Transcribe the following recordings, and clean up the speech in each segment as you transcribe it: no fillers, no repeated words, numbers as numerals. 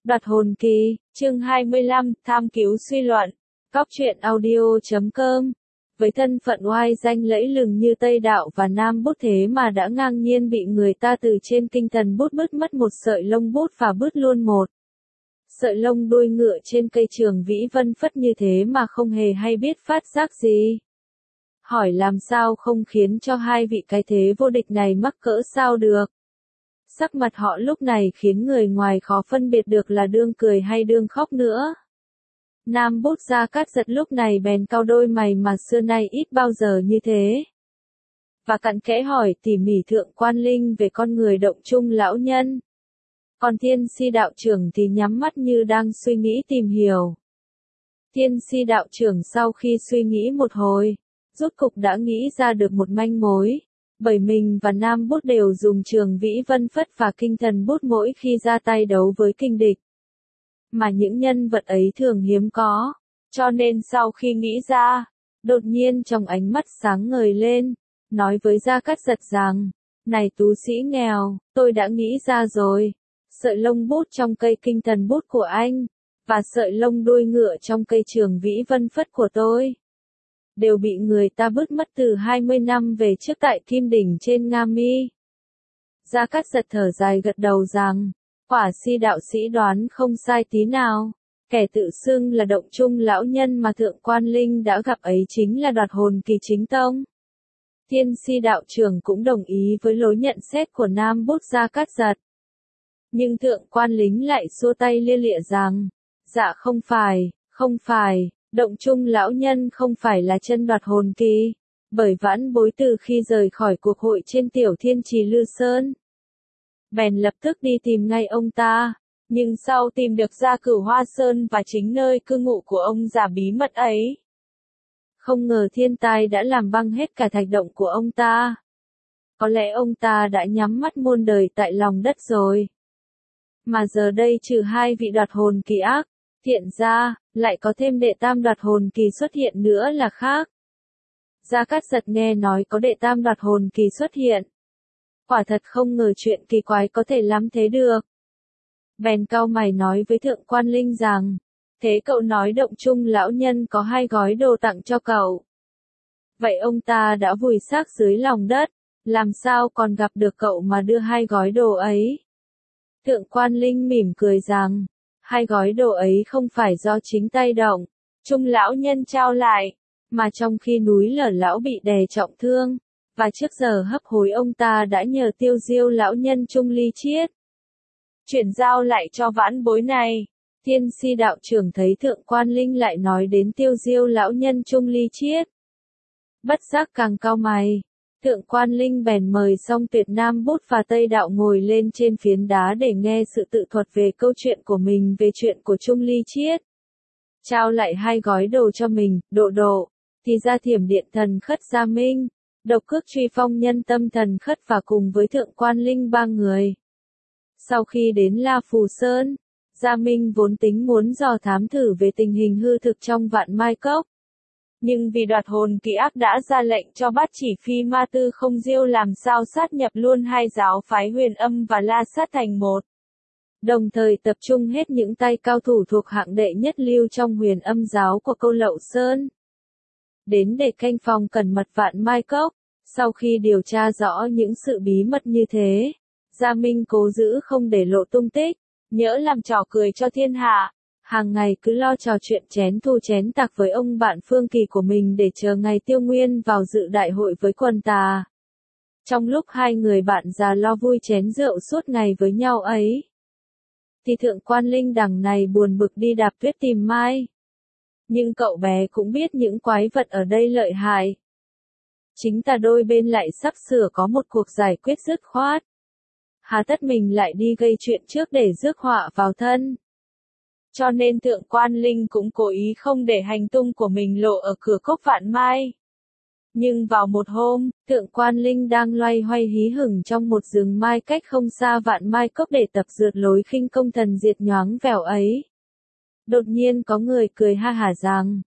Đoạt hồn kỳ, chương 25, tham cứu suy luận. Cóc truyện audio.com. Với thân phận oai danh lẫy lừng như Tây Đạo và Nam Bút thế mà đã ngang nhiên bị người ta từ trên kinh thần bút bứt mất một sợi lông bút và bứt luôn một sợi lông đuôi ngựa trên cây trường vĩ vân phất như thế mà không hề hay biết phát giác gì. Hỏi làm sao không khiến cho hai vị cái thế vô địch này mắc cỡ sao được. Sắc mặt họ lúc này khiến người ngoài khó phân biệt được là đương cười hay đương khóc nữa. Nam Bút Gia Cát Giật lúc này bèn cau đôi mày mà xưa nay ít bao giờ như thế. Và cặn kẽ hỏi tỉ mỉ Thượng Quan Linh về con người Động Trung lão nhân. Còn Thiên Si đạo trưởng thì nhắm mắt như đang suy nghĩ tìm hiểu. Thiên Si đạo trưởng sau khi suy nghĩ một hồi, rốt cục đã nghĩ ra được một manh mối. Bởi mình và Nam Bút đều dùng trường vĩ vân phất và kinh thần bút mỗi khi ra tay đấu với kinh địch. Mà những nhân vật ấy thường hiếm có, cho nên sau khi nghĩ ra, đột nhiên trong ánh mắt sáng ngời lên, nói với Gia Cát Giật rằng, này tú sĩ nghèo, tôi đã nghĩ ra rồi, sợi lông bút trong cây kinh thần bút của anh, và sợi lông đuôi ngựa trong cây trường vĩ vân phất của tôi, đều bị người ta bứt mất từ 20 năm về trước tại Kim Đỉnh trên Nga Mi. Gia Cát Giật thở dài gật đầu rằng, quả Si đạo sĩ đoán không sai tí nào, kẻ tự xưng là Động Trung lão nhân mà Thượng Quan Linh đã gặp ấy chính là Đoạt hồn kỳ chính tông. Thiên Si đạo trưởng cũng đồng ý với lối nhận xét của Nam Bút Gia Cát Giật. Nhưng Thượng Quan Linh lại xua tay lia lịa rằng, dạ không phải. Động Trung lão nhân không phải là chân Đoạt hồn kỳ, bởi vãn bối từ khi rời khỏi cuộc hội trên Tiểu Thiên Trì Lư Sơn, bèn lập tức đi tìm ngay ông ta, nhưng sau tìm được ra Cửu Hoa Sơn và chính nơi cư ngụ của ông già bí mật ấy. Không ngờ thiên tai đã làm băng hết cả thạch động của ông ta. Có lẽ ông ta đã nhắm mắt muôn đời tại lòng đất rồi. Mà giờ đây trừ hai vị đoạt hồn kỳ ác, thiện ra, lại có thêm đệ tam đoạt hồn kỳ xuất hiện nữa là khác. Gia Cát Giật nghe nói có đệ tam đoạt hồn kỳ xuất hiện. Quả thật không ngờ chuyện kỳ quái có thể lắm thế được. Bèn cau mày nói với Thượng Quan Linh rằng, thế cậu nói Động Trung lão nhân có 2 gói đồ tặng cho cậu. Vậy ông ta đã vùi xác dưới lòng đất, làm sao còn gặp được cậu mà đưa 2 gói đồ ấy? Thượng Quan Linh mỉm cười rằng, 2 gói đồ ấy không phải do chính tay Động Trung lão nhân trao lại, mà trong khi núi Lở lão bị đè trọng thương, và trước giờ hấp hối ông ta đã nhờ Tiêu Diêu lão nhân Trung Ly Chiết chuyển giao lại cho vãn bối này. Thiên Si đạo trưởng thấy Thượng Quan Linh lại nói đến Tiêu Diêu lão nhân Trung Ly Chiết, bất giác càng cau mày. Thượng Quan Linh bèn mời Song Tuyệt Nam Bút và Tây Đạo ngồi lên trên phiến đá để nghe sự tự thuật về câu chuyện của mình về chuyện của Trung Ly Chiết. Trao lại 2 gói đồ cho mình, độ, thì ra Thiểm Điện Thần Khất Gia Minh, Độc Cước Truy Phong Nhân Tâm Thần Khất và cùng với Thượng Quan Linh 3 người. Sau khi đến La Phù Sơn, Gia Minh vốn tính muốn dò thám thử về tình hình hư thực trong Vạn Mai Cốc. Nhưng vì đoạt hồn kỳ ác đã ra lệnh cho Bát Chỉ Phi Ma Tư Không Diêu làm sao sát nhập luôn 2 giáo phái Huyền Âm và La Sát thành một. Đồng thời tập trung hết những tay cao thủ thuộc hạng đệ nhất lưu trong Huyền Âm giáo của Câu Lậu Sơn. Đến để canh phòng cẩn mật Vạn Mai Cốc. Sau khi điều tra rõ những sự bí mật như thế, Gia Minh cố giữ không để lộ tung tích, nhỡ làm trò cười cho thiên hạ. Hàng ngày cứ lo trò chuyện chén thu chén tạc với ông bạn Phương Kỳ của mình để chờ ngày Tiêu Nguyên vào dự đại hội với quần tà. Trong lúc hai người bạn già lo vui chén rượu suốt ngày với nhau ấy, thì Thượng Quan Linh đằng này buồn bực đi đạp tuyết tìm Mai. Nhưng cậu bé cũng biết những quái vật ở đây lợi hại. Chính ta đôi bên lại sắp sửa có một cuộc giải quyết dứt khoát. Hà tất mình lại đi gây chuyện trước để rước họa vào thân. Cho nên Thượng Quan Linh cũng cố ý không để hành tung của mình lộ ở cửa cốc Vạn Mai. Nhưng vào một hôm, Thượng Quan Linh đang loay hoay hí hửng trong một rừng mai cách không xa Vạn Mai Cốc để tập dượt lối khinh công thần diệt nhoáng vèo ấy. Đột nhiên có người cười ha hả rằng,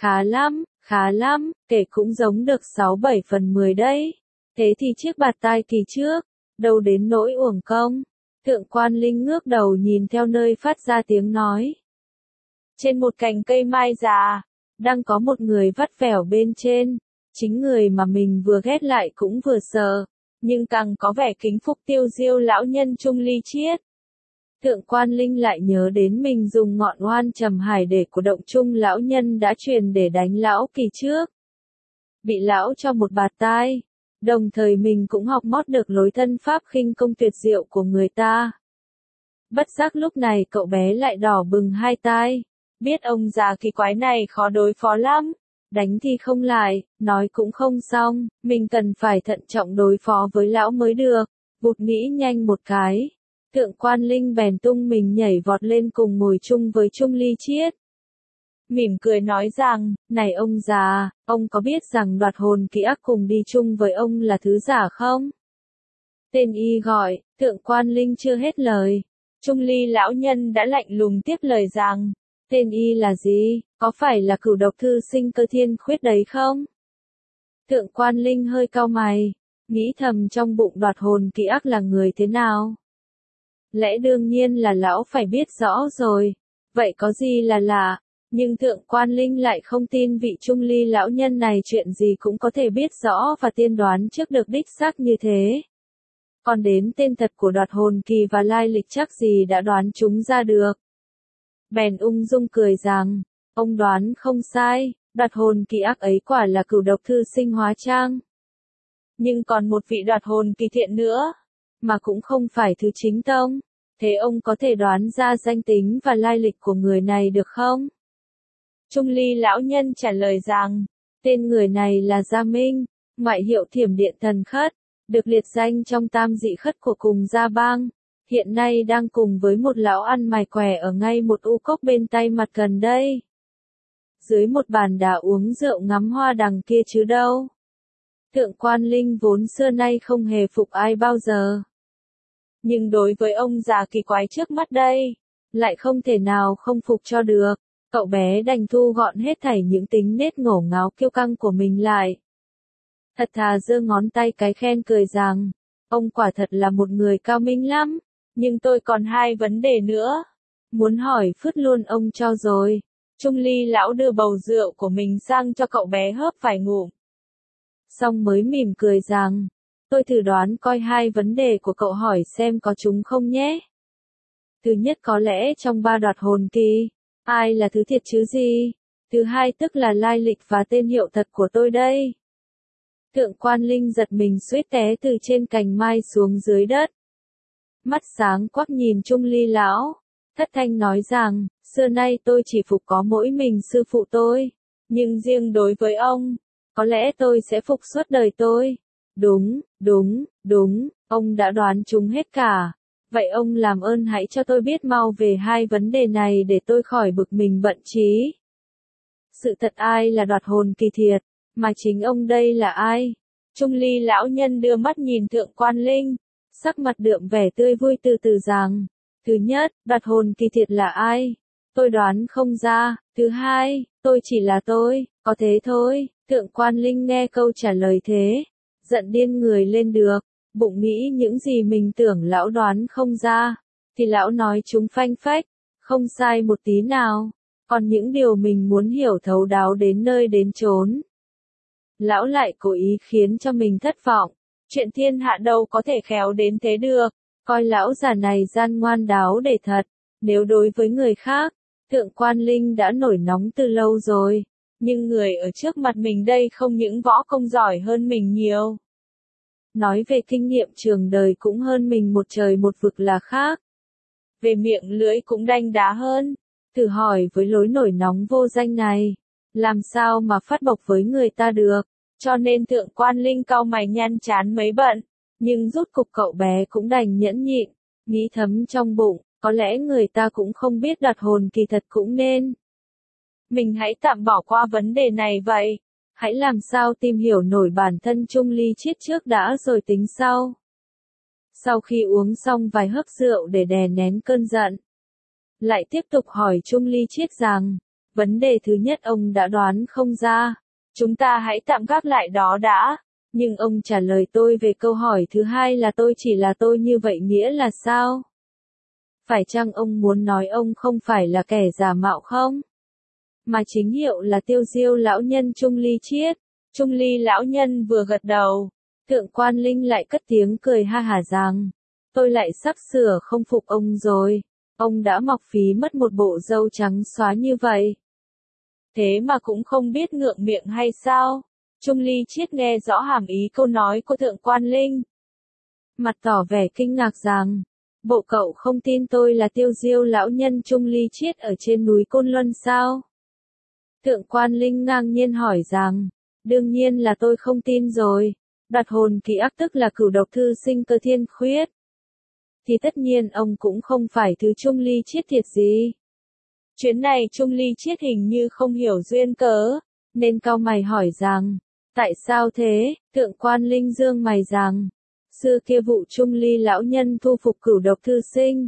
khá lắm, kể cũng giống được 6-7 phần 10 đấy. Thế thì chiếc bạt tai kỳ trước, đâu đến nỗi uổng công. Thượng Quan Linh ngước đầu nhìn theo nơi phát ra tiếng nói. Trên một cành cây mai già, đang có một người vắt vẻo bên trên, chính người mà mình vừa ghét lại cũng vừa sợ, nhưng càng có vẻ kính phục Tiêu Diêu lão nhân Trung Ly Chiết. Thượng Quan Linh lại nhớ đến mình dùng ngọn oan trầm hải để của động Trung lão nhân đã truyền để đánh lão kỳ trước. Bị lão cho một bạt tai, đồng thời mình cũng học mót được lối thân pháp khinh công tuyệt diệu của người ta. Bất giác lúc này cậu bé lại đỏ bừng hai tai, biết ông già kỳ quái này khó đối phó lắm, đánh thì không lại, nói cũng không xong, mình cần phải thận trọng đối phó với lão mới được, vụt nghĩ nhanh một cái. Thượng Quan Linh bèn tung mình nhảy vọt lên cùng ngồi chung với Trung Ly Chiết. Mỉm cười nói rằng, này ông già, ông có biết rằng đoạt hồn ký ác cùng đi chung với ông là thứ giả không? Tên y gọi, Thượng Quan Linh chưa hết lời. Trung Ly lão nhân đã lạnh lùng tiếp lời rằng, tên y là gì, có phải là cửu độc thư sinh Cơ Thiên Khuyết đấy không? Thượng Quan Linh hơi cau mày, nghĩ thầm trong bụng đoạt hồn ký ác là người thế nào? Lẽ đương nhiên là lão phải biết rõ rồi, vậy có gì là lạ, nhưng Thượng Quan Linh lại không tin vị Trung Ly lão nhân này chuyện gì cũng có thể biết rõ và tiên đoán trước được đích xác như thế. Còn đến tên thật của đoạt hồn kỳ và lai lịch chắc gì đã đoán chúng ra được. Bèn ung dung cười rằng, ông đoán không sai, đoạt hồn kỳ ác ấy quả là cửu độc thư sinh hóa trang. Nhưng còn một vị đoạt hồn kỳ thiện nữa, mà cũng không phải thứ chính tông, thế ông có thể đoán ra danh tính và lai lịch của người này được không? Trung Ly lão nhân trả lời rằng, tên người này là Gia Minh, ngoại hiệu Thiểm Điện Thần Khất, được liệt danh trong tam dị khất của cùng Gia Bang, hiện nay đang cùng với một lão ăn mày què ở ngay một u cốc bên tay mặt gần đây. Dưới một bàn đá uống rượu ngắm hoa đằng kia chứ đâu. Thượng Quan Linh vốn xưa nay không hề phục ai bao giờ. Nhưng đối với ông già kỳ quái trước mắt đây, lại không thể nào không phục cho được. Cậu bé đành thu gọn hết thảy những tính nết ngổ ngáo kiêu căng của mình lại. Thật thà giơ ngón tay cái khen cười rằng, ông quả thật là một người cao minh lắm, nhưng tôi còn hai vấn đề nữa. Muốn hỏi phứt luôn ông cho rồi. Trung Ly lão đưa bầu rượu của mình sang cho cậu bé hớp vài ngụm. Xong mới mỉm cười rằng, tôi thử đoán coi hai vấn đề của cậu hỏi xem có chúng không nhé. Thứ nhất có lẽ trong ba đoạt hồn kỳ, ai là thứ thiệt chứ gì? Thứ hai tức là lai lịch và tên hiệu thật của tôi đây. Thượng Quan Linh giật mình suýt té từ trên cành mai xuống dưới đất. Mắt sáng quắc nhìn Trung Ly lão, thất thanh nói rằng, xưa nay tôi chỉ phục có mỗi mình sư phụ tôi, nhưng riêng đối với ông, có lẽ tôi sẽ phục suốt đời tôi. Đúng, ông đã đoán chúng hết cả. Vậy ông làm ơn hãy cho tôi biết mau về hai vấn đề này để tôi khỏi bực mình bận trí. Sự thật ai là đoạt hồn kỳ thiệt, mà chính ông đây là ai? Trung Ly lão nhân đưa mắt nhìn Thượng Quan Linh, sắc mặt đượm vẻ tươi vui từ từ rằng, thứ nhất, đoạt hồn kỳ thiệt là ai? Tôi đoán không ra. Thứ hai, tôi chỉ là tôi, có thế thôi. Thượng Quan Linh nghe câu trả lời thế, giận điên người lên được, bụng nghĩ những gì mình tưởng lão đoán không ra, thì lão nói chúng phanh phách, không sai một tí nào, còn những điều mình muốn hiểu thấu đáo đến nơi đến chốn. Lão lại cố ý khiến cho mình thất vọng, chuyện thiên hạ đâu có thể khéo đến thế được, coi lão già này gian ngoan đáo để thật, nếu đối với người khác, Thượng Quan Linh đã nổi nóng từ lâu rồi, nhưng người ở trước mặt mình đây không những võ công giỏi hơn mình nhiều. Nói về kinh nghiệm trường đời cũng hơn mình một trời một vực là khác. Về miệng lưỡi cũng đanh đá hơn. Thử hỏi với lối nổi nóng vô danh này, làm sao mà phát bộc với người ta được. Cho nên Thượng Quan Linh cau mày nhăn chán mấy bận, nhưng rốt cục cậu bé cũng đành nhẫn nhịn, nghĩ thấm trong bụng, có lẽ người ta cũng không biết đoạt hồn kỳ thật cũng nên. Mình hãy tạm bỏ qua vấn đề này vậy. Hãy làm sao tìm hiểu nổi bản thân Trung Ly Chiết trước đã rồi tính sau. Sau khi uống xong vài hớp rượu để đè nén cơn giận, lại tiếp tục hỏi Trung Ly Chiết rằng, vấn đề thứ nhất ông đã đoán không ra, chúng ta hãy tạm gác lại đó đã, nhưng ông trả lời tôi về câu hỏi thứ hai là tôi chỉ là tôi như vậy nghĩa là sao? Phải chăng ông muốn nói ông không phải là kẻ giả mạo không? Mà chính hiệu là Tiêu Diêu lão nhân Trung Ly Chiết. Trung Ly lão nhân vừa gật đầu, Thượng Quan Linh lại cất tiếng cười ha hả rằng, tôi lại sắp sửa không phục ông rồi, ông đã mọc phí mất một bộ râu trắng xóa như vậy. Thế mà cũng không biết ngượng miệng hay sao? Trung Ly Chiết nghe rõ hàm ý câu nói của Thượng Quan Linh. Mặt tỏ vẻ kinh ngạc rằng, bộ cậu không tin tôi là Tiêu Diêu lão nhân Trung Ly Chiết ở trên núi Côn Luân sao? Thượng Quan Linh ngang nhiên hỏi rằng, đương nhiên là tôi không tin rồi, đoạt hồn ký ức tức là cửu độc thư sinh Cơ Thiên Khuyết. Thì tất nhiên ông cũng không phải thứ Trung Ly Chiết thiệt gì. Chuyến này Trung Ly Chiết hình như không hiểu duyên cớ, nên cau mày hỏi rằng, tại sao thế? Thượng Quan Linh dương mày rằng, xưa kia vụ Trung Ly lão nhân thu phục cửu độc thư sinh.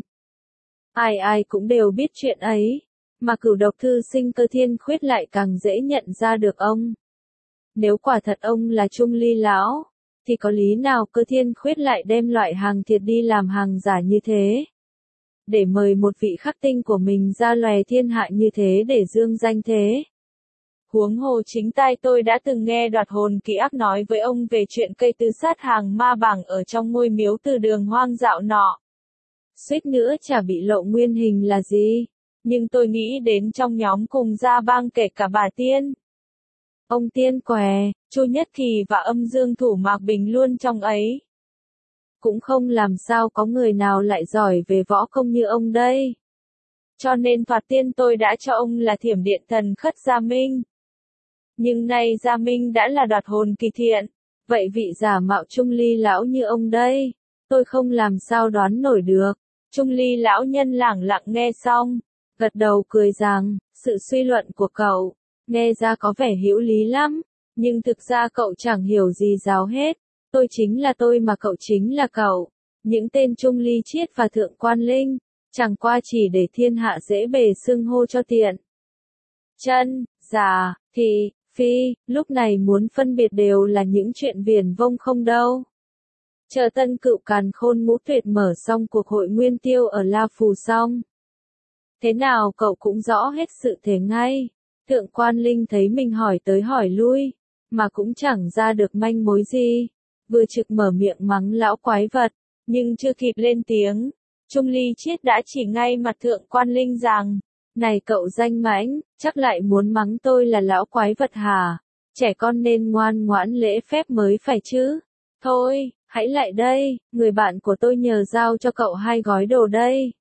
Ai ai cũng đều biết chuyện ấy, mà cửu độc thư sinh Cơ Thiên Khuyết lại càng dễ nhận ra được ông. Nếu quả thật ông là Trung Ly lão, thì có lý nào Cơ Thiên Khuyết lại đem loại hàng thiệt đi làm hàng giả như thế? Để mời một vị khắc tinh của mình ra lòe thiên hạ như thế để dương danh thế. Huống hồ chính tai tôi đã từng nghe đoạt hồn ký ức nói với ông về chuyện cây tứ sát hàng ma bảng ở trong ngôi miếu từ đường hoang dạo nọ. Suýt nữa chả bị lộ nguyên hình là gì, nhưng tôi nghĩ đến trong nhóm cùng gia bang kể cả bà Tiên. Ông Tiên Què, Chu Nhất Kỳ và Âm Dương Thủ Mạc Bình luôn trong ấy. Cũng không làm sao có người nào lại giỏi về võ công như ông đây. Cho nên thoạt tiên tôi đã cho ông là Thiểm Điện Thần Khất Gia Minh. Nhưng nay Gia Minh đã là đoạt hồn kỳ thiện, vậy vị giả mạo Trung Ly lão như ông đây, tôi không làm sao đoán nổi được. Trung Ly lão nhân lẳng lặng nghe xong, gật đầu cười rằng, sự suy luận của cậu, nghe ra có vẻ hữu lý lắm, nhưng thực ra cậu chẳng hiểu gì giáo hết. Tôi chính là tôi mà cậu chính là cậu. Những tên Trung Ly Chiết và Thượng Quan Linh, chẳng qua chỉ để thiên hạ dễ bề xưng hô cho tiện. Chân, giả, thị, phi, lúc này muốn phân biệt đều là những chuyện viển vông không đâu. Chờ Tân Cựu Càn Khôn Ngũ Tuyệt mở xong cuộc hội nguyên tiêu ở La Phù xong. Thế nào cậu cũng rõ hết sự thế ngay. Thượng Quan Linh thấy mình hỏi tới hỏi lui, mà cũng chẳng ra được manh mối gì. Vừa trực mở miệng mắng lão quái vật, nhưng chưa kịp lên tiếng, Trung Ly Chiết đã chỉ ngay mặt Thượng Quan Linh rằng, này cậu danh mãnh, chắc lại muốn mắng tôi là lão quái vật hả? Trẻ con nên ngoan ngoãn lễ phép mới phải chứ. Thôi, hãy lại đây, người bạn của tôi nhờ giao cho cậu 2 gói đồ đây.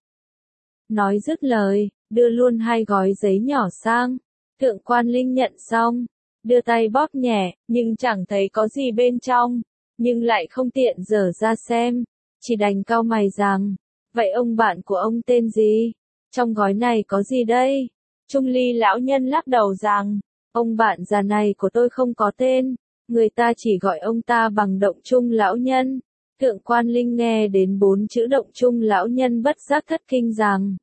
Nói dứt lời, đưa luôn 2 gói giấy nhỏ sang. Thượng Quan Linh nhận xong, đưa tay bóp nhẹ, nhưng chẳng thấy có gì bên trong. Nhưng lại không tiện dở ra xem, chỉ đành cau mày rằng, vậy ông bạn của ông tên gì? Trong gói này có gì đây? Trung Ly lão nhân lắc đầu rằng, ông bạn già này của tôi không có tên, người ta chỉ gọi ông ta bằng Động Trung lão nhân. Thượng Quan Linh nghe đến 4 chữ Động Trung lão nhân bất giác thất kinh rằng,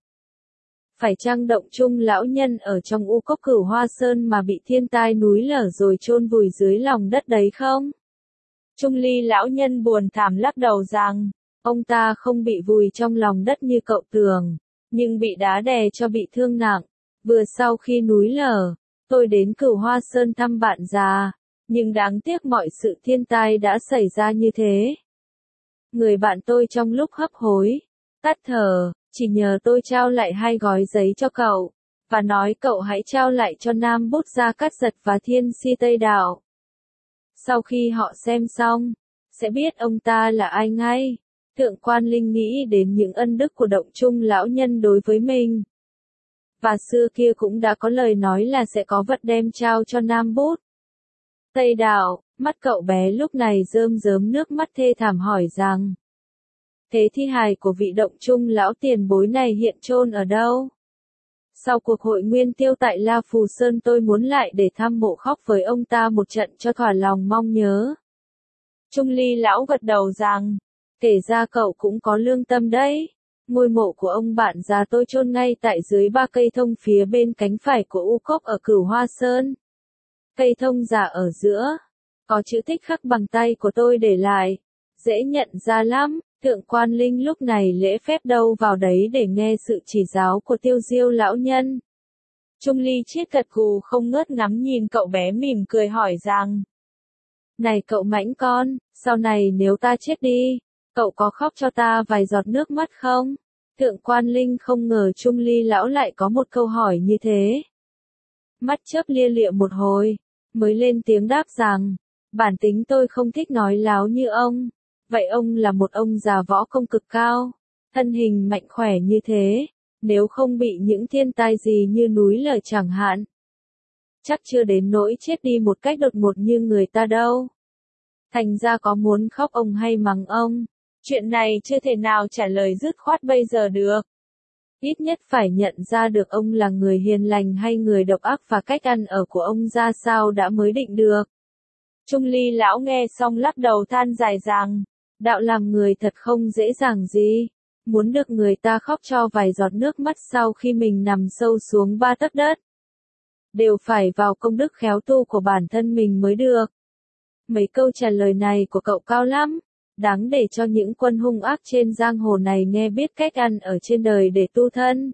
phải chăng Động Trung lão nhân ở trong U Cốc Cửu Hoa Sơn mà bị thiên tai núi lở rồi chôn vùi dưới lòng đất đấy không? Trung Ly lão nhân buồn thảm lắc đầu rằng, ông ta không bị vùi trong lòng đất như cậu tưởng, nhưng bị đá đè cho bị thương nặng. Vừa sau khi núi lở, tôi đến Cửu Hoa Sơn thăm bạn già, nhưng đáng tiếc mọi sự thiên tai đã xảy ra như thế. Người bạn tôi trong lúc hấp hối, tắt thở, chỉ nhờ tôi trao lại 2 gói giấy cho cậu, và nói cậu hãy trao lại cho Nam Bút Gia Cát Giật và Thiên Si Tây Đạo. Sau khi họ xem xong, sẽ biết ông ta là ai ngay. Thượng Quan Linh nghĩ đến những ân đức của Động Trung lão nhân đối với mình. Và xưa kia cũng đã có lời nói là sẽ có vật đem trao cho Nam Bút Tây Đạo. Mắt cậu bé lúc này rơm rớm nước mắt thê thảm hỏi rằng, thế thi hài của vị Động Trung lão tiền bối này hiện chôn ở đâu? Sau cuộc hội nguyên tiêu tại La Phù Sơn tôi muốn lại để thăm mộ khóc với ông ta một trận cho thỏa lòng mong nhớ. Trung Ly lão gật đầu rằng, kể ra cậu cũng có lương tâm đấy. Ngôi mộ của ông bạn già tôi chôn ngay tại dưới 3 cây thông phía bên cánh phải của U Cốc ở Cửu Hoa Sơn. Cây thông già ở giữa, có chữ tích khắc bằng tay của tôi để lại, dễ nhận ra lắm. Thượng Quan Linh lúc này lễ phép đâu vào đấy để nghe sự chỉ giáo của Tiêu Diêu lão nhân. Trung Ly Chiết gật gù không ngớt ngắm nhìn cậu bé mỉm cười hỏi rằng: Này cậu mãnh con, sau này nếu ta chết đi, cậu có khóc cho ta vài giọt nước mắt không? Thượng Quan Linh không ngờ Trung Ly lão lại có một câu hỏi như thế. Mắt chớp lia lịa một hồi, mới lên tiếng đáp rằng: Bản tính tôi không thích nói láo như ông. Vậy ông là một ông già võ công cực cao, thân hình mạnh khỏe như thế, nếu không bị những thiên tai gì như núi lở chẳng hạn, chắc chưa đến nỗi chết đi một cách đột ngột như người ta đâu. Thành ra có muốn khóc ông hay mắng ông, chuyện này chưa thể nào trả lời dứt khoát bây giờ được. Ít nhất phải nhận ra được ông là người hiền lành hay người độc ác và cách ăn ở của ông ra sao đã mới định được. Trung Ly lão nghe xong lắc đầu than dài rằng: Đạo làm người thật không dễ dàng gì. Muốn được người ta khóc cho vài giọt nước mắt sau khi mình nằm sâu xuống 3 tấc đất, đều phải vào công đức khéo tu của bản thân mình mới được. Mấy câu trả lời này của cậu cao lắm, đáng để cho những quân hung ác trên giang hồ này nghe biết cách ăn ở trên đời để tu thân.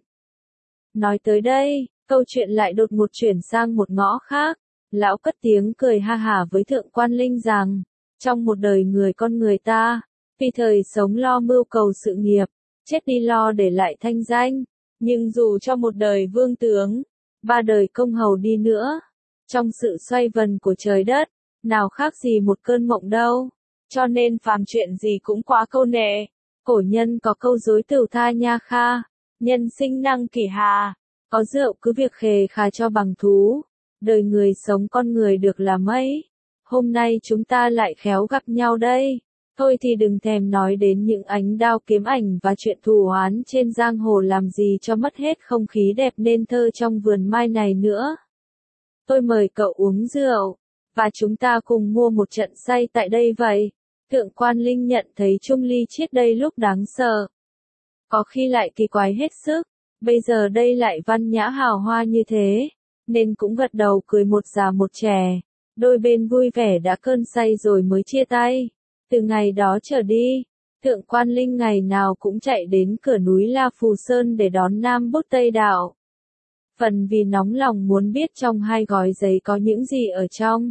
Nói tới đây, câu chuyện lại đột ngột chuyển sang một ngõ khác. Lão cất tiếng cười ha hả với Thượng Quan Linh rằng: Trong một đời người con người ta, vì thời sống lo mưu cầu sự nghiệp, chết đi lo để lại thanh danh, nhưng dù cho một đời vương tướng, 3 đời công hầu đi nữa, trong sự xoay vần của trời đất, nào khác gì một cơn mộng đâu. Cho nên phàm chuyện gì cũng quá câu nệ. Cổ nhân có câu dối tửu tha nha kha, nhân sinh năng kỷ hà, có rượu cứ việc khề khà cho bằng thú. Đời người sống con người được là mấy. Hôm nay chúng ta lại khéo gặp nhau đây. Thôi thì đừng thèm nói đến những ánh đao kiếm ảnh và chuyện thù oán trên giang hồ làm gì cho mất hết không khí đẹp nên thơ trong vườn mai này nữa. Tôi mời cậu uống rượu, và chúng ta cùng mua một trận say tại đây vậy. Thượng Quan Linh nhận thấy Trung Ly Chiết đây lúc đáng sợ, có khi lại kỳ quái hết sức, bây giờ đây lại văn nhã hào hoa như thế, nên cũng gật đầu cười một già một trẻ. Đôi bên vui vẻ đã cơn say rồi mới chia tay. Từ ngày đó trở đi, Thượng Quan Linh ngày nào cũng chạy đến cửa núi La Phù Sơn để đón Nam Bút Tây Đạo. Phần vì nóng lòng muốn biết trong 2 gói giấy có những gì ở trong.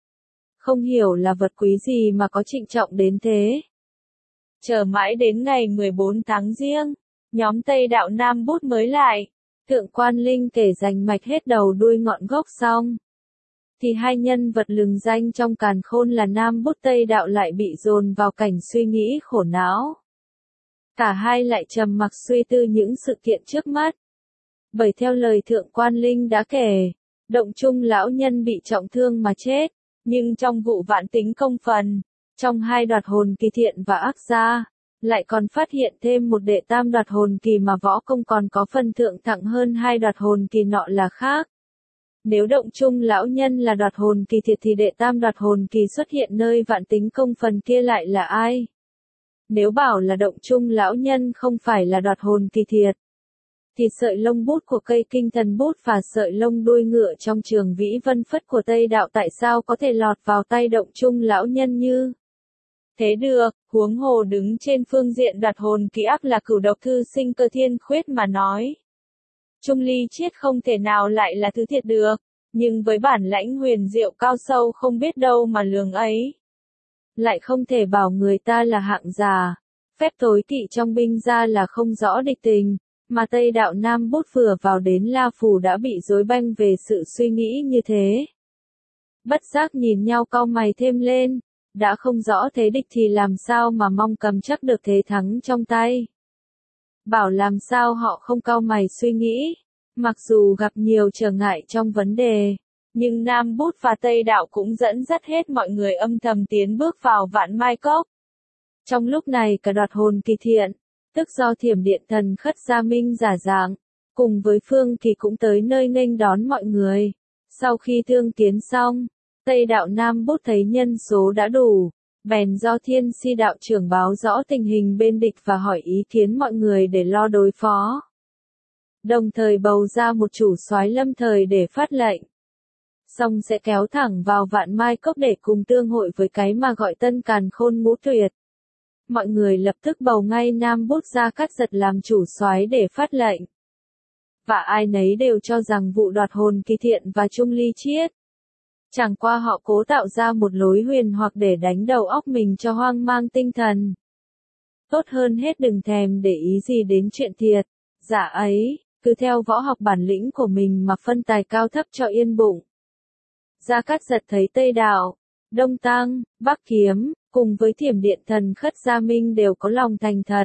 Không hiểu là vật quý gì mà có trịnh trọng đến thế. Chờ mãi đến ngày 14 tháng Giêng, nhóm Tây Đạo Nam Bút mới lại. Thượng Quan Linh kể rành mạch hết đầu đuôi ngọn gốc xong, thì 2 nhân vật lừng danh trong càn khôn là Nam Bút Tây Đạo lại bị dồn vào cảnh suy nghĩ khổ não. Cả hai lại trầm mặc suy tư những sự kiện trước mắt. Bởi theo lời Thượng Quan Linh đã kể, Động Trung lão nhân bị trọng thương mà chết, nhưng trong vụ vạn tính công phần, trong 2 đoạt hồn kỳ thiện và ác gia, lại còn phát hiện thêm một đệ tam đoạt hồn kỳ mà võ công còn có phần thượng thặng hơn 2 đoạt hồn kỳ nọ là khác. Nếu Động Trung lão nhân là đoạt hồn kỳ thiệt thì đệ tam đoạt hồn kỳ xuất hiện nơi vạn tính công phần kia lại là ai? Nếu bảo là Động Trung lão nhân không phải là đoạt hồn kỳ thiệt, thì sợi lông bút của cây kinh thần bút và sợi lông đuôi ngựa trong trường vĩ vân phất của Tây Đạo tại sao có thể lọt vào tay Động Trung lão nhân như thế được, huống hồ đứng trên phương diện đoạt hồn kỳ ác là Cửu Độc thư sinh Cơ Thiên Khuyết mà nói. Trung Ly Chiết không thể nào lại là thứ thiệt được, nhưng với bản lãnh huyền diệu cao sâu không biết đâu mà lường ấy, lại không thể bảo người ta là hạng già, phép tối kỵ trong binh ra là không rõ địch tình, mà Tây Đạo Nam Bút vừa vào đến La Phủ đã bị rối banh về sự suy nghĩ như thế. Bất giác nhìn nhau cau mày thêm lên, đã không rõ thế địch thì làm sao mà mong cầm chắc được thế thắng trong tay. Bảo làm sao họ không cau mày suy nghĩ, mặc dù gặp nhiều trở ngại trong vấn đề, nhưng Nam Bút và Tây Đạo cũng dẫn dắt hết mọi người âm thầm tiến bước vào Vạn Mai Cốc. Trong lúc này cả đoạt hồn kỳ thiện, tức do Thiểm Điện Thần Khất Gia Minh giả dạng, cùng với Phương Kỳ cũng tới nơi nghênh đón mọi người. Sau khi thương kiến xong, Tây Đạo Nam Bút thấy nhân số đã đủ, bèn do Thiên Si đạo trưởng báo rõ tình hình bên địch và hỏi ý kiến mọi người để lo đối phó. Đồng thời bầu ra một chủ soái lâm thời để phát lệnh. Xong sẽ kéo thẳng vào Vạn Mai Cốc để cùng tương hội với cái mà gọi Tân Càn Khôn Ngũ Tuyệt. mọi người lập tức bầu ngay Nam Bút Gia Cát Giật làm chủ soái để phát lệnh. Và ai nấy đều cho rằng vụ đoạt hồn Kỳ Thiện và Chung Ly Chiết. Chẳng qua họ cố tạo ra một lối huyền hoặc để đánh đầu óc mình cho hoang mang tinh thần. Tốt hơn hết đừng thèm để ý gì đến chuyện thiệt, giả ấy, cứ theo võ học bản lĩnh của mình mà phân tài cao thấp cho yên bụng. Gia Cát Giật thấy Tây Đạo, Đông Tăng, Bắc Kiếm, cùng với Thiểm Điện Thần Khất Gia Minh đều có lòng thành thật.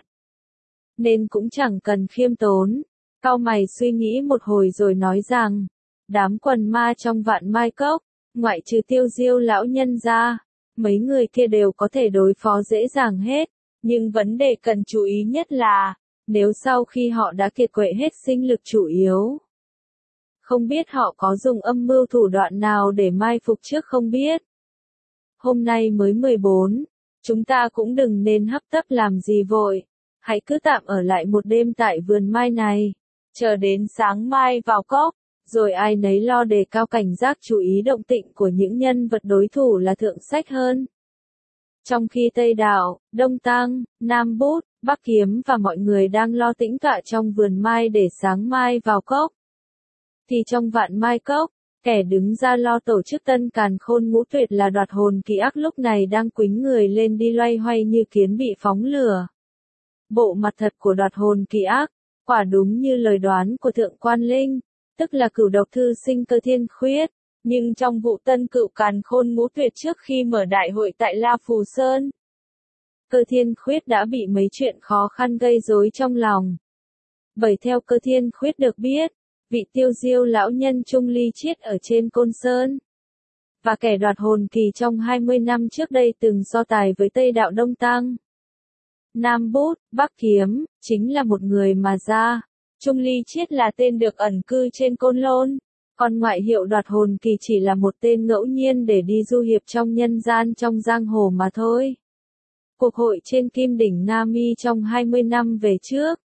Nên cũng chẳng cần khiêm tốn, cau mày suy nghĩ một hồi rồi nói rằng, đám quần ma trong Vạn Mai Cốc, ngoại trừ Tiêu Diêu lão nhân ra, mấy người kia đều có thể đối phó dễ dàng hết, nhưng vấn đề cần chú ý nhất là, nếu sau khi họ đã kiệt quệ hết sinh lực chủ yếu, không biết họ có dùng âm mưu thủ đoạn nào để mai phục trước không biết. Hôm nay mới 14, chúng ta cũng đừng nên hấp tấp làm gì vội, hãy cứ tạm ở lại một đêm tại vườn mai này, chờ đến sáng mai vào cốc, rồi ai nấy lo đề cao cảnh giác chú ý động tĩnh của những nhân vật đối thủ là thượng sách hơn. Trong khi Tây Đạo, Đông Tăng, Nam Bút, Bắc Kiếm và mọi người đang lo tĩnh tọa trong vườn mai để sáng mai vào cốc, thì trong Vạn Mai Cốc, kẻ đứng ra lo tổ chức Tân Càn Khôn Ngũ Tuyệt là Đoạt Hồn Kỳ Ác lúc này đang quýnh người lên đi loay hoay như kiến bị phóng lửa. Bộ mặt thật của Đoạt Hồn Kỳ Ác, quả đúng như lời đoán của Thượng Quan Linh, tức là cửu độc thư sinh Cơ Thiên Khuyết, nhưng trong vụ Tân Cựu Càn Khôn Ngũ Tuyệt trước khi mở đại hội tại La Phù Sơn, Cơ Thiên Khuyết đã bị mấy chuyện khó khăn gây rối trong lòng. Bởi theo Cơ Thiên Khuyết được biết, vị Tiêu Diêu lão nhân Chung Ly Chiết ở trên Côn Sơn, và kẻ đoạt hồn kỳ trong 20 năm trước đây từng so tài với Tây Đạo Đông Tăng, Nam Bút, Bắc Kiếm, chính là một người mà ra. Chung Ly Chiết là tên được ẩn cư trên Côn Lôn, còn ngoại hiệu đoạt hồn kỳ chỉ là một tên ngẫu nhiên để đi du hiệp trong nhân gian trong giang hồ mà thôi. Cuộc hội trên Kim Đỉnh Nga Mi trong 20 năm về trước,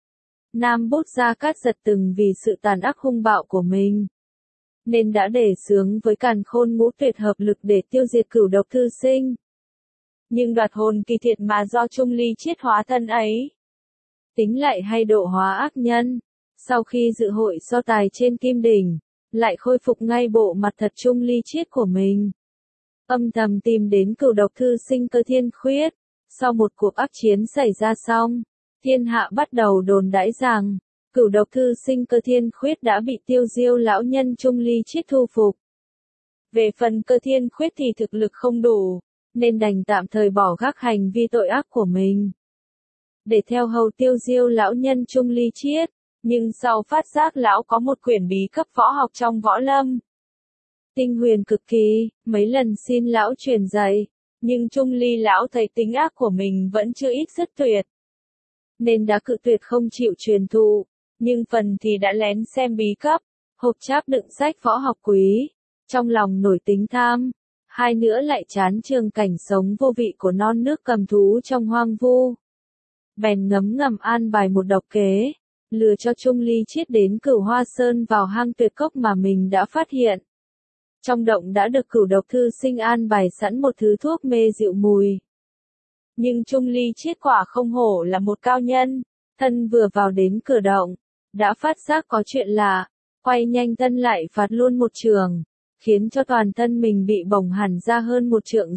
Nam Bút Gia Cát Giật từng vì sự tàn ác hung bạo của mình, nên đã đề xướng với Càn Khôn Ngũ Tuyệt hợp lực để tiêu diệt cửu độc thư sinh. Nhưng đoạt hồn kỳ thiện mà do Chung Ly Chiết hóa thân ấy, tính lại hay độ hóa ác nhân, sau khi dự hội so tài trên Kim Đỉnh, lại khôi phục ngay bộ mặt thật Chung Ly Chiết của mình. Âm thầm tìm đến cửu độc thư sinh Cơ Thiên Khuyết, sau một cuộc ác chiến xảy ra xong, thiên hạ bắt đầu đồn đãi rằng, cửu độc thư sinh Cơ Thiên Khuyết đã bị Tiêu Diêu lão nhân Chung Ly Chiết thu phục. Về phần Cơ Thiên Khuyết thì thực lực không đủ, nên đành tạm thời bỏ gác hành vi tội ác của mình, để theo hầu Tiêu Diêu lão nhân Chung Ly Chiết, nhưng sau phát giác lão có một quyển bí cấp võ học trong võ lâm, tinh huyền cực kỳ, mấy lần xin lão truyền dạy, nhưng Chung Ly lão thấy tính ác của mình vẫn chưa ít dứt tuyệt, nên đã cự tuyệt không chịu truyền thụ, nhưng phần thì đã lén xem bí cấp, hộp cháp đựng sách võ học quý, trong lòng nổi tính tham, hai nữa lại chán trường cảnh sống vô vị của non nước cầm thú trong hoang vu. Bèn ngấm ngầm an bài một độc kế, lừa cho Chung Ly Chiết đến Cửu Hoa Sơn vào hang tuyệt cốc mà mình đã phát hiện. Trong động đã được cửu độc thư sinh an bài sẵn một thứ thuốc mê dịu mùi. Nhưng Chung Ly Chiết quả không hổ là một cao nhân, thân vừa vào đến cửa động, đã phát giác có chuyện lạ, quay nhanh thân lại phạt luôn một trường, khiến cho toàn thân mình bị bỏng hẳn ra hơn 1,5 trượng.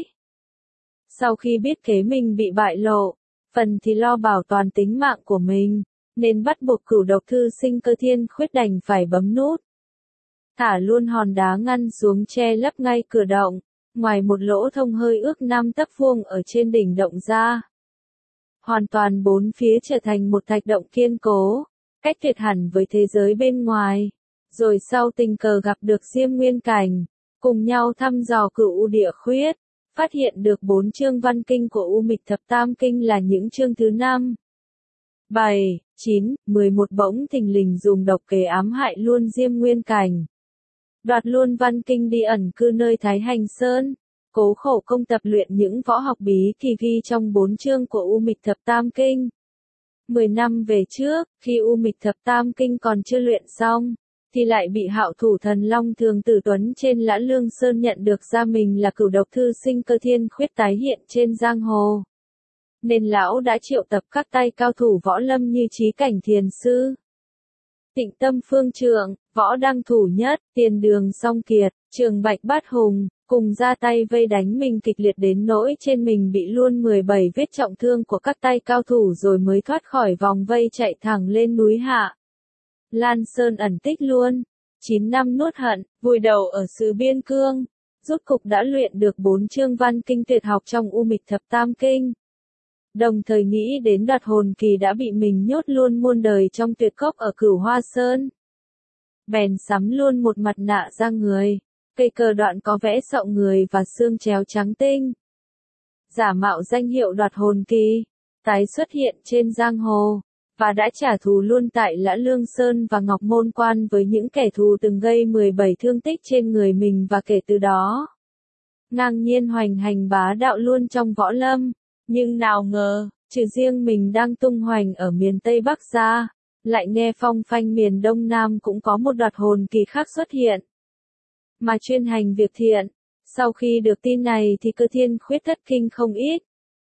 Sau khi biết kế mình bị bại lộ, phần thì lo bảo toàn tính mạng của mình, nên bắt buộc cửu độc thư sinh Cơ Thiên Khuyết đành phải bấm nút, thả luôn hòn đá ngăn xuống che lấp ngay cửa động, ngoài một lỗ thông hơi ước 5 tấc vuông ở trên đỉnh động ra. Hoàn toàn bốn phía trở thành một thạch động kiên cố, cách tuyệt hẳn với thế giới bên ngoài. Rồi sau tình cờ gặp được Diêm Nguyên Cảnh, cùng nhau thăm dò cửu U Địa Khuyết, phát hiện được 4 chương văn kinh của U Mịch Thập Tam Kinh là những chương thứ 5, 7, 9, 11 bỗng thình lình dùng độc kế ám hại luôn Diêm Nguyên Cảnh. Đoạt luôn văn kinh đi ẩn cư nơi Thái Hành Sơn, cố khổ công tập luyện những võ học bí kỳ ghi trong 4 chương của U Mịch Thập Tam Kinh. 10 năm về trước, khi U Mịch Thập Tam Kinh còn chưa luyện xong, thì lại bị hạo thủ thần Long Thường Tử Tuấn trên Lã Lương Sơn nhận được ra mình là cửu độc thư sinh Cơ Thiên Khuyết tái hiện trên giang hồ. nên lão đã triệu tập các tay cao thủ võ lâm như Chí Cảnh Thiền Sư, Tịnh Tâm Phương Trượng, Võ Đăng Thủ Nhất, Tiền Đường Song Kiệt, Trường Bạch Bát Hùng, cùng ra tay vây đánh mình kịch liệt đến nỗi trên mình bị luôn 17 vết trọng thương của các tay cao thủ rồi mới thoát khỏi vòng vây chạy thẳng lên núi Hạ Lan Sơn ẩn tích luôn. 9 năm nuốt hận, vùi đầu ở xứ Biên Cương, rốt cục đã luyện được 4 chương văn kinh tuyệt học trong U Mịch Thập Tam Kinh. Đồng thời nghĩ đến Đoạt Hồn Kỳ đã bị mình nhốt luôn muôn đời trong tuyệt cốc ở Cửu Hoa Sơn. Bèn sắm luôn một mặt nạ ra người, cây cờ đoạn có vẽ sậu người và xương chéo trắng tinh. Giả mạo danh hiệu Đoạt Hồn Kỳ, tái xuất hiện trên giang hồ, và đã trả thù luôn tại Lã Lương Sơn và Ngọc Môn Quan với những kẻ thù từng gây 17 thương tích trên người mình và kể từ đó ngang nhiên hoành hành bá đạo luôn trong võ lâm. Nhưng nào ngờ, trừ riêng mình đang tung hoành ở miền Tây Bắc ra, lại nghe phong phanh miền Đông Nam cũng có một Đoạt Hồn Kỳ khác xuất hiện, mà chuyên hành việc thiện. Sau khi được tin này thì Cơ Thiên Khuyết thất kinh không ít,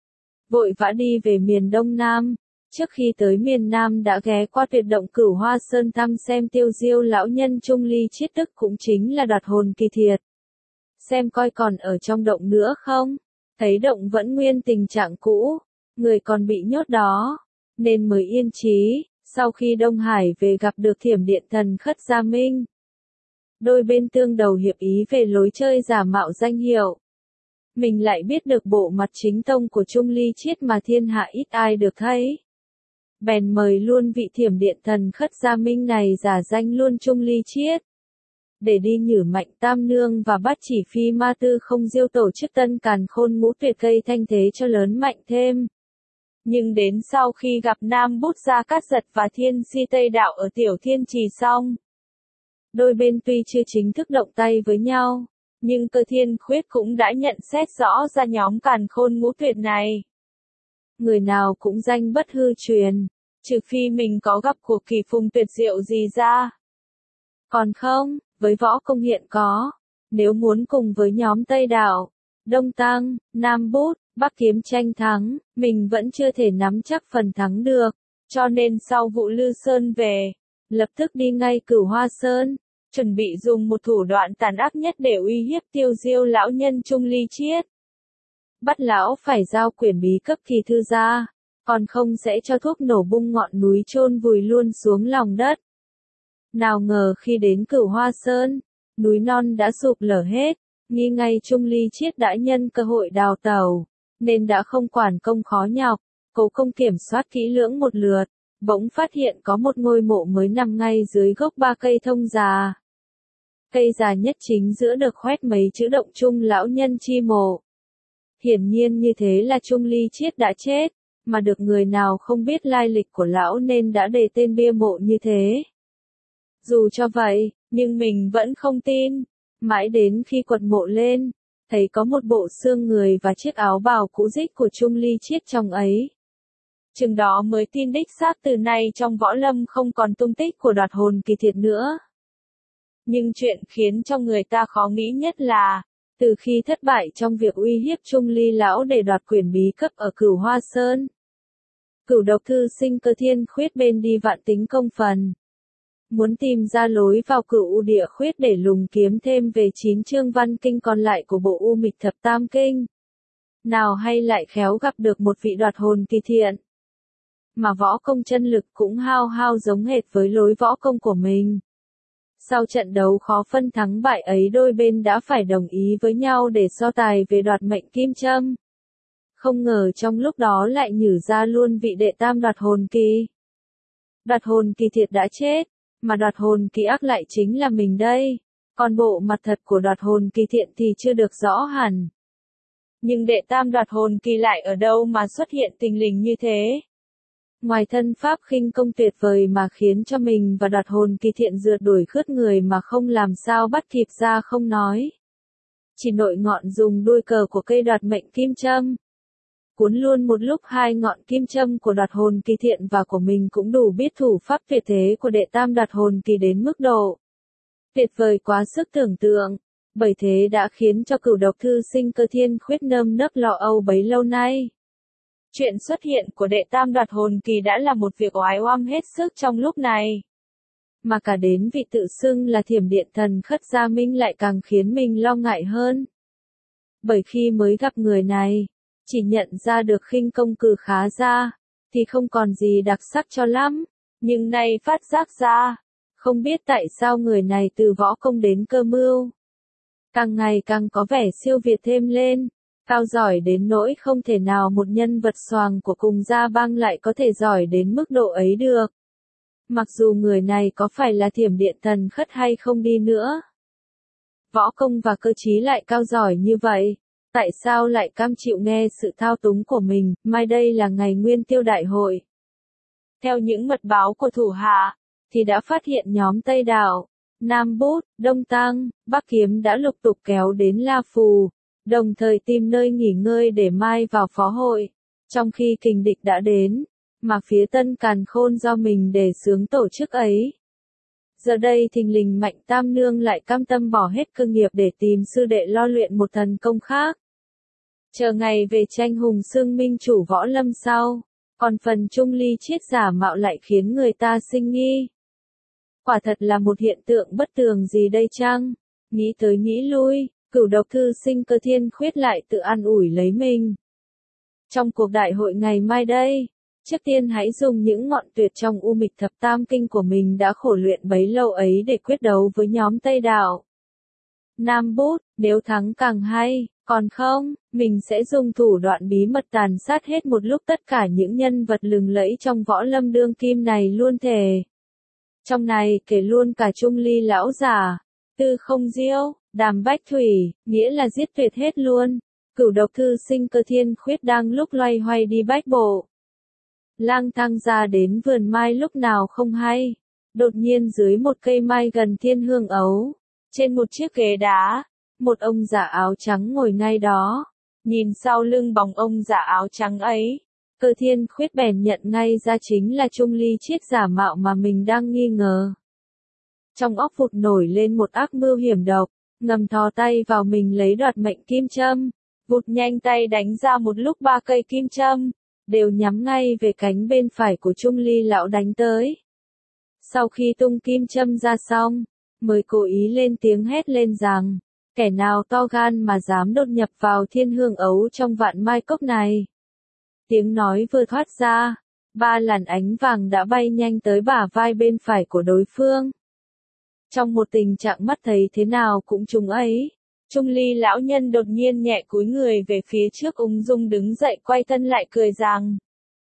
vội vã đi về miền Đông Nam. Trước khi tới miền Nam đã ghé qua tuyệt động Cửu Hoa Sơn thăm xem tiêu diêu lão nhân Trung Ly Chiết, tức cũng chính là Đoạt Hồn Kỳ thiệt. Xem coi còn ở trong động nữa không, thấy động vẫn nguyên tình trạng cũ, người còn bị nhốt đó, nên mới yên chí. Sau khi Đông Hải về gặp được Thiểm Điện Thần Khất Gia Minh, đôi bên tương đầu hiệp ý về lối chơi giả mạo danh hiệu. Mình lại biết được bộ mặt chính tông của Trung Ly Chiết mà thiên hạ ít ai được thấy. Bèn mời luôn vị Thiểm Điện Thần Khất Gia Minh này giả danh luôn Trung Ly Chiết, để đi nhử Mạnh Tam Nương và bắt chỉ phi ma tư không diêu tổ chức Tân Càn Khôn Ngũ Tuyệt cây thanh thế cho lớn mạnh thêm. Nhưng đến sau khi gặp Nam Bút Gia Cát Giật và Thiên Si Tây Đạo ở Tiểu Thiên Trì xong, đôi bên tuy chưa chính thức động tay với nhau, nhưng Cơ Thiên Khuyết cũng đã nhận xét rõ ra nhóm Càn Khôn Ngũ Tuyệt này. Người nào cũng danh bất hư truyền, trừ phi mình có gặp cuộc kỳ phùng tuyệt diệu gì ra. Còn không, với võ công hiện có, nếu muốn cùng với nhóm Tây Đạo, Đông Tăng, Nam Bút, Bắc Kiếm tranh thắng, mình vẫn chưa thể nắm chắc phần thắng được, cho nên sau vụ Lư Sơn về, lập tức đi ngay Cửu Hoa Sơn, chuẩn bị dùng một thủ đoạn tàn ác nhất để uy hiếp tiêu diêu lão nhân Trung Ly Chiết. Bắt lão phải giao quyển bí cấp kỳ thư ra, còn không sẽ cho thuốc nổ bung ngọn núi chôn vùi luôn xuống lòng đất. Nào ngờ khi đến Cửu Hoa Sơn, núi non đã sụp lở hết, nghi ngay Trung Ly Chiết đã nhân cơ hội đào tẩu, nên đã không quản công khó nhọc, cố công kiểm soát kỹ lưỡng một lượt, bỗng phát hiện có một ngôi mộ mới nằm ngay dưới gốc 3 cây thông già. Cây già nhất chính giữa được khoét mấy chữ động Trung lão nhân chi mộ. Hiển nhiên như thế là Trung Ly Chiết đã chết, mà được người nào không biết lai lịch của lão nên đã đề tên bia mộ như thế. Dù cho vậy, nhưng mình vẫn không tin, mãi đến khi quật mộ lên, thấy có một bộ xương người và chiếc áo bào cũ rích của Trung Ly Chiết trong ấy. Chừng đó mới tin đích xác từ nay trong võ lâm không còn tung tích của Đoạt Hồn Kỳ thiệt nữa. Nhưng chuyện khiến cho người ta khó nghĩ nhất là, từ khi thất bại trong việc uy hiếp Trung Ly lão để đoạt quyển bí cấp ở Cửu Hoa Sơn, Cửu Độc thư sinh Cơ Thiên Khuyết bên đi vạn tính công phần, muốn tìm ra lối vào Cửu U Địa Khuyết để lùng kiếm thêm về 9 chương văn kinh còn lại của bộ U Mịch Thập Tam Kinh. Nào hay lại khéo gặp được một vị Đoạt Hồn Kỳ thiện, mà võ công chân lực cũng hao hao giống hệt với lối võ công của mình. Sau trận đấu khó phân thắng bại ấy, đôi bên đã phải đồng ý với nhau để so tài về đoạt mệnh kim châm. Không ngờ trong lúc đó lại nhử ra luôn vị đệ tam Đoạt Hồn Kỳ. Đoạt Hồn Kỳ thiệt đã chết, mà Đoạt Hồn Kỳ ác lại chính là mình đây. Còn bộ mặt thật của Đoạt Hồn Kỳ thiện thì chưa được rõ hẳn. Nhưng đệ tam Đoạt Hồn Kỳ lại ở đâu mà xuất hiện tình lình như thế? Ngoài thân pháp khinh công tuyệt vời mà khiến cho mình và Đoạt Hồn Kỳ thiện rượt đuổi khướt người mà không làm sao bắt kịp ra không nói. Chỉ nội ngọn dùng đuôi cờ của cây đoạt mệnh kim châm, cuốn luôn một lúc hai ngọn kim châm của Đoạt Hồn Kỳ thiện và của mình cũng đủ biết thủ pháp tuyệt thế của đệ tam Đoạt Hồn Kỳ đến mức độ tuyệt vời quá sức tưởng tượng. Bởi thế đã khiến cho Cửu Độc thư sinh Cơ Thiên Khuyết nơm nớp lo âu bấy lâu nay. Chuyện xuất hiện của đệ tam đoạt hồn kỳ đã là một việc oái oăm hết sức trong lúc này. Mà cả đến vị tự xưng là Thiểm Điện Thần Khất Gia Minh lại càng khiến mình lo ngại hơn. Bởi khi mới gặp người này, chỉ nhận ra được khinh công cử khá ra, thì không còn gì đặc sắc cho lắm, nhưng nay phát giác ra, không biết tại sao người này từ võ công đến cơ mưu, càng ngày càng có vẻ siêu việt thêm lên, cao giỏi đến nỗi không thể nào một nhân vật xoàng của cùng gia bang lại có thể giỏi đến mức độ ấy được. Mặc dù người này có phải là Thiểm Điện Thần Khất hay không đi nữa, võ công và cơ trí lại cao giỏi như vậy, tại sao lại cam chịu nghe sự thao túng của mình, mai đây là ngày Nguyên Tiêu Đại hội. Theo những mật báo của thủ hạ, thì đã phát hiện nhóm Tây Đạo, Nam Bút, Đông Tăng, Bắc Kiếm đã lục tục kéo đến La Phù, đồng thời tìm nơi nghỉ ngơi để mai vào phó hội, trong khi kình địch đã đến, mà phía Tân Càn Khôn do mình đề xướng tổ chức ấy. Giờ đây thình lình Mạnh Tam Nương lại cam tâm bỏ hết cơ nghiệp để tìm sư đệ lo luyện một thần công khác. Chờ ngày về tranh hùng xương minh chủ võ lâm sau, còn phần Trung Ly chiết giả mạo lại khiến người ta sinh nghi. Quả thật là một hiện tượng bất tường gì đây chăng? Nghĩ tới nghĩ lui, Cửu Độc thư sinh Cơ Thiên Khuyết lại tự an ủi lấy mình. Trong cuộc đại hội ngày mai đây, trước tiên hãy dùng những ngọn tuyệt trong U Mịch Thập Tam Kinh của mình đã khổ luyện bấy lâu ấy để quyết đấu với nhóm Tây Đạo. Nam Bút, nếu thắng càng hay, còn không, mình sẽ dùng thủ đoạn bí mật tàn sát hết một lúc tất cả những nhân vật lừng lẫy trong võ lâm đương kim này luôn thề. Trong này kể luôn cả Trung Ly lão giả, Tư Không Diêu, Đàm Bách Thủy, nghĩa là giết tuyệt hết luôn. Cửu Độc thư sinh Cơ Thiên Khuyết đang lúc loay hoay đi bách bộ, lang thang ra đến vườn mai lúc nào không hay, đột nhiên dưới một cây mai gần Thiên Hương Ấu, trên một chiếc ghế đá, một ông già áo trắng ngồi ngay đó. Nhìn sau lưng bóng ông già áo trắng ấy, Cơ Thiên Khuyết bèn nhận ngay ra chính là Trung Ly chiết giả mạo mà mình đang nghi ngờ. Trong óc vụt nổi lên một ác mưu hiểm độc, ngầm thò tay vào mình lấy đoạt mệnh kim châm, vụt nhanh tay đánh ra một lúc 3 cây kim châm, đều nhắm ngay về cánh bên phải của Trung Ly lão đánh tới. Sau khi tung kim châm ra xong, mới cố ý lên tiếng hét lên rằng, kẻ nào to gan mà dám đột nhập vào Thiên Hương Ấu trong vạn mai cốc này. Tiếng nói vừa thoát ra, 3 làn ánh vàng đã bay nhanh tới bả vai bên phải của đối phương. Trong một tình trạng mắt thấy thế nào cũng trúng ấy, Trung Ly lão nhân đột nhiên nhẹ cúi người về phía trước ung dung đứng dậy quay thân lại cười rằng,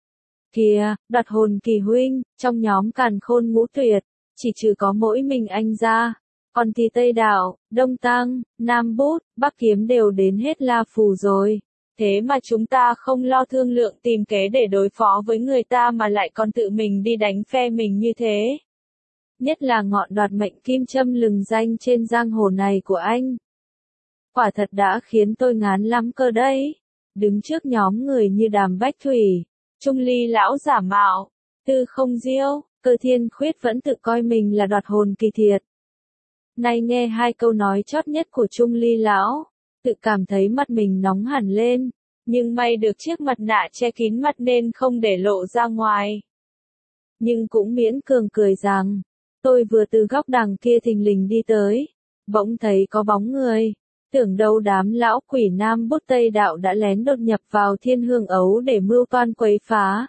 kìa, Đoạt hồn kỳ huynh, trong nhóm Càn Khôn Ngũ Tuyệt, chỉ trừ có mỗi mình anh ra, còn thì Tây Đạo, Đông Tăng, Nam Bút, Bắc Kiếm đều đến hết La Phù rồi. Thế mà chúng ta không lo thương lượng tìm kế để đối phó với người ta mà lại còn tự mình đi đánh phe mình như thế. Nhất là ngọn đoạt mệnh kim châm lừng danh trên giang hồ này của anh. Quả thật đã khiến tôi ngán lắm cơ đấy. Đứng trước nhóm người như Đàm Bách Thủy, Trung Ly lão giả mạo, Tư Không Diêu, Cơ Thiên Khuyết vẫn tự coi mình là đoạt hồn kỳ thiệt. Nay nghe 2 câu nói chót nhất của Trung Ly lão, tự cảm thấy mặt mình nóng hẳn lên, nhưng may được chiếc mặt nạ che kín mặt nên không để lộ ra ngoài. Nhưng cũng miễn cường cười rằng, tôi vừa từ góc đằng kia thình lình đi tới, bỗng thấy có bóng người, tưởng đâu đám lão quỷ Nam Bút Tây Đạo đã lén đột nhập vào Thiên Hương Ấu để mưu toan quấy phá.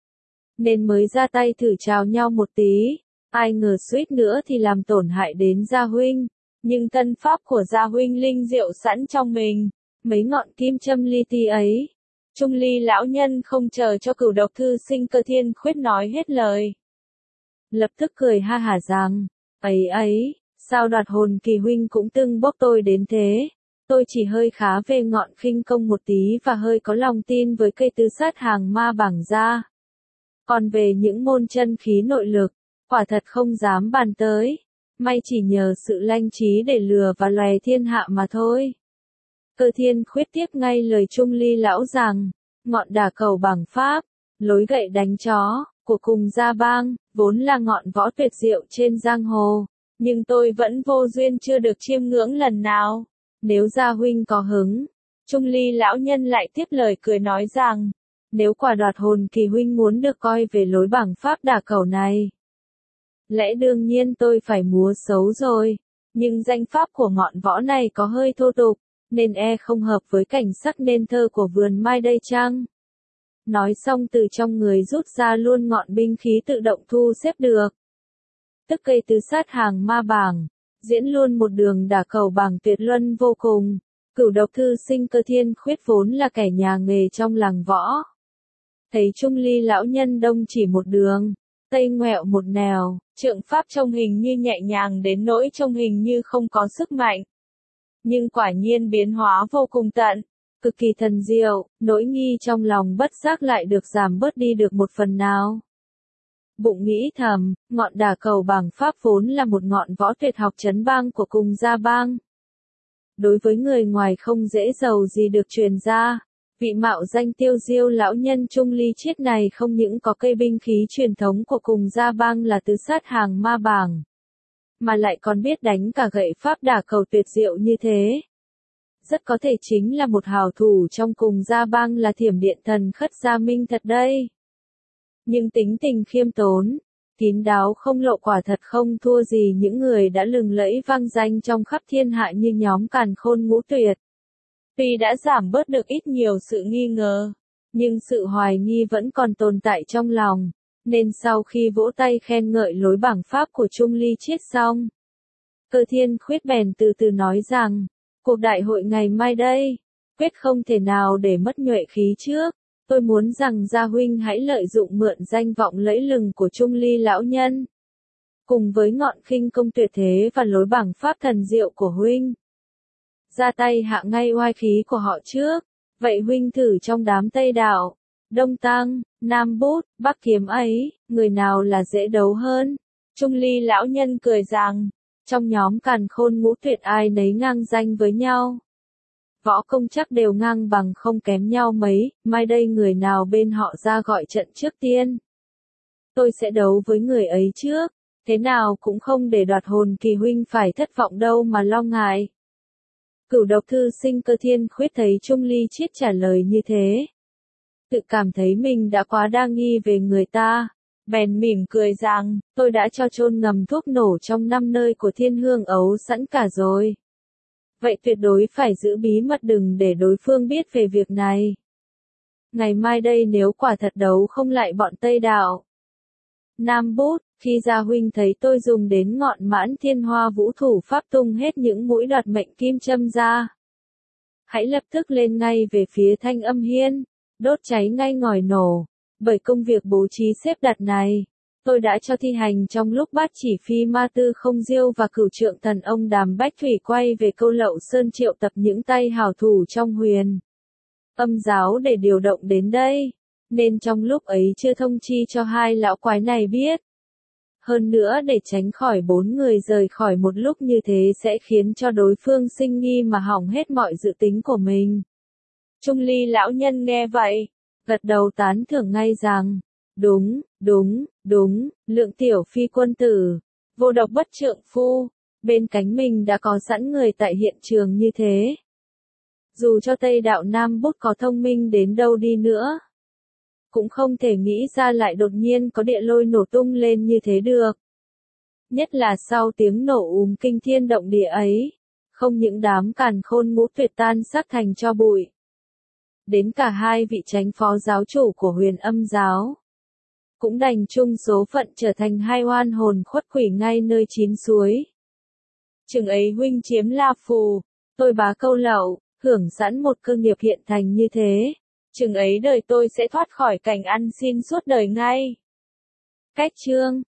Nên mới ra tay thử chào nhau một tí, ai ngờ suýt nữa thì làm tổn hại đến Gia huynh. Nhưng thân pháp của Gia huynh linh diệu sẵn trong mình, mấy ngọn kim châm li ti ấy. Trung Ly lão nhân không chờ cho Cửu Độc thư sinh Cơ Thiên Khuyết nói hết lời. Lập tức cười ha hả rằng, ấy, sao Đoạt hồn kỳ huynh cũng tưng bốc tôi đến thế. Tôi chỉ hơi khá về ngọn khinh công một tí và hơi có lòng tin với cây tứ sát hàng ma bảng ra. Còn về những môn chân khí nội lực, quả thật không dám bàn tới. May chỉ nhờ sự lanh trí để lừa và lòe thiên hạ mà thôi. Cơ Thiên Khuyết tiếp ngay lời Trung Ly lão rằng, ngọn đả cầu bảng pháp, lối gậy đánh chó, của cùng gia bang, vốn là ngọn võ tuyệt diệu trên giang hồ, nhưng tôi vẫn vô duyên chưa được chiêm ngưỡng lần nào. Nếu Gia huynh có hứng, Trung Ly lão nhân lại tiếp lời cười nói rằng, Nếu quả đoạt hồn kỳ huynh muốn được coi về lối bảng pháp đả cầu này, lẽ đương nhiên tôi phải múa xấu rồi, nhưng danh pháp của ngọn võ này có hơi thô tục, nên không hợp với cảnh sắc nên thơ của vườn mai đây chăng? Nói xong từ trong người rút ra luôn ngọn binh khí tự động thu xếp được. Tức cây tứ sát hàng ma bảng, diễn luôn một đường đả cầu bảng tuyệt luân vô cùng. Cửu độc thư sinh Cơ Thiên Khuyết vốn là kẻ nhà nghề trong làng võ. Thấy Trung Ly lão nhân đông chỉ một đường, tây ngoẹo một nẻo, trượng pháp trông hình như nhẹ nhàng đến nỗi trông hình như không có sức mạnh. Nhưng quả nhiên biến hóa vô cùng tận, cực kỳ thần diệu, nỗi nghi trong lòng bất giác lại được giảm bớt đi được một phần nào. Bụng nghĩ thầm, ngọn đả cầu bảng pháp vốn là một ngọn võ tuyệt học trấn bang của cùng gia bang. Đối với người ngoài không dễ giàu gì được truyền ra, vị mạo danh tiêu diêu lão nhân Trung Ly Chiết này không những có cây binh khí truyền thống của cùng gia bang là tứ sát hàng ma bảng, mà lại còn biết đánh cả gậy pháp đả cầu tuyệt diệu như thế. Rất có thể chính là một hào thủ trong cùng gia bang là Thiểm Điện Thần Khất Gia Minh thật đây. Nhưng tính tình khiêm tốn, kín đáo không lộ quả thật không thua gì những người đã lừng lẫy vang danh trong khắp thiên hạ như nhóm Càn Khôn Ngũ Tuyệt. Tuy đã giảm bớt được ít nhiều sự nghi ngờ, nhưng sự hoài nghi vẫn còn tồn tại trong lòng, nên sau khi vỗ tay khen ngợi lối bảng pháp của Trung Ly Chiết xong, Cơ Thiên Khuyết bèn từ từ nói rằng, cuộc đại hội ngày mai đây, quyết không thể nào để mất nhuệ khí trước. Tôi muốn rằng gia huynh hãy lợi dụng mượn danh vọng lẫy lừng của Trung Ly lão nhân, cùng với ngọn khinh công tuyệt thế và lối bảng pháp thần diệu của huynh, ra tay hạ ngay oai khí của họ trước. Vậy huynh thử trong đám Tây Đạo, Đông Tăng, Nam Bút, Bắc Kiếm ấy, người nào là dễ đấu hơn? Trung Ly lão nhân cười rằng, trong nhóm Càn Khôn Ngũ Tuyệt ai nấy ngang danh với nhau. Võ công chắc đều ngang bằng không kém nhau mấy, mai đây người nào bên họ ra gọi trận trước tiên. Tôi sẽ đấu với người ấy trước, thế nào cũng không để đoạt hồn kỳ huynh phải thất vọng đâu mà lo ngại. Cửu độc thư sinh Cơ Thiên Khuyết thấy Trung Ly Chiết trả lời như thế, tự cảm thấy mình đã quá đa nghi về người ta, bèn mỉm cười rằng, tôi đã cho chôn ngầm thuốc nổ trong 5 nơi của Thiên Hương Ấu sẵn cả rồi. Vậy tuyệt đối phải giữ bí mật đừng để đối phương biết về việc này. Ngày mai đây nếu quả thật đấu không lại bọn Tây Đạo, Nam Bút, khi gia huynh thấy tôi dùng đến ngọn Mãn Thiên Hoa Vũ Thủ pháp tung hết những mũi đoạt mệnh kim châm ra, hãy lập tức lên ngay về phía Thanh Âm Hiên, đốt cháy ngay ngòi nổ, bởi công việc bố trí xếp đặt này, tôi đã cho thi hành trong lúc Bát Chỉ Phi Ma Tư Không Diêu và Cửu Trượng Thần Ông Đàm Bách Thủy quay về Câu Lậu Sơn triệu tập những tay hảo thủ trong Huyền Âm giáo để điều động đến đây, nên trong lúc ấy chưa thông chi cho hai lão quái này biết. Hơn nữa để tránh khỏi 4 người rời khỏi một lúc như thế sẽ khiến cho đối phương sinh nghi mà hỏng hết mọi dự tính của mình. Trung Ly lão nhân nghe vậy, gật đầu tán thưởng ngay rằng, đúng, Lượng tiểu phi quân tử, vô độc bất trượng phu, bên cánh mình đã có sẵn người tại hiện trường như thế. Dù cho Tây Đạo Nam Bút có thông minh đến đâu đi nữa, cũng không thể nghĩ ra lại đột nhiên có địa lôi nổ tung lên như thế được. Nhất là sau tiếng nổ kinh thiên động địa ấy, không những đám Càn Khôn Ngũ Tuyệt tan xác thành tro bụi, đến cả hai vị chánh phó giáo chủ của Huyền Âm giáo cũng đành chung số phận trở thành hai oan hồn khuất quỷ ngay nơi chín suối. Chừng ấy huynh chiếm La Phù, tôi bá Câu Lậu, hưởng sẵn một cơ nghiệp hiện thành như thế, chừng ấy đời tôi sẽ thoát khỏi cảnh ăn xin suốt đời ngay. Cách chương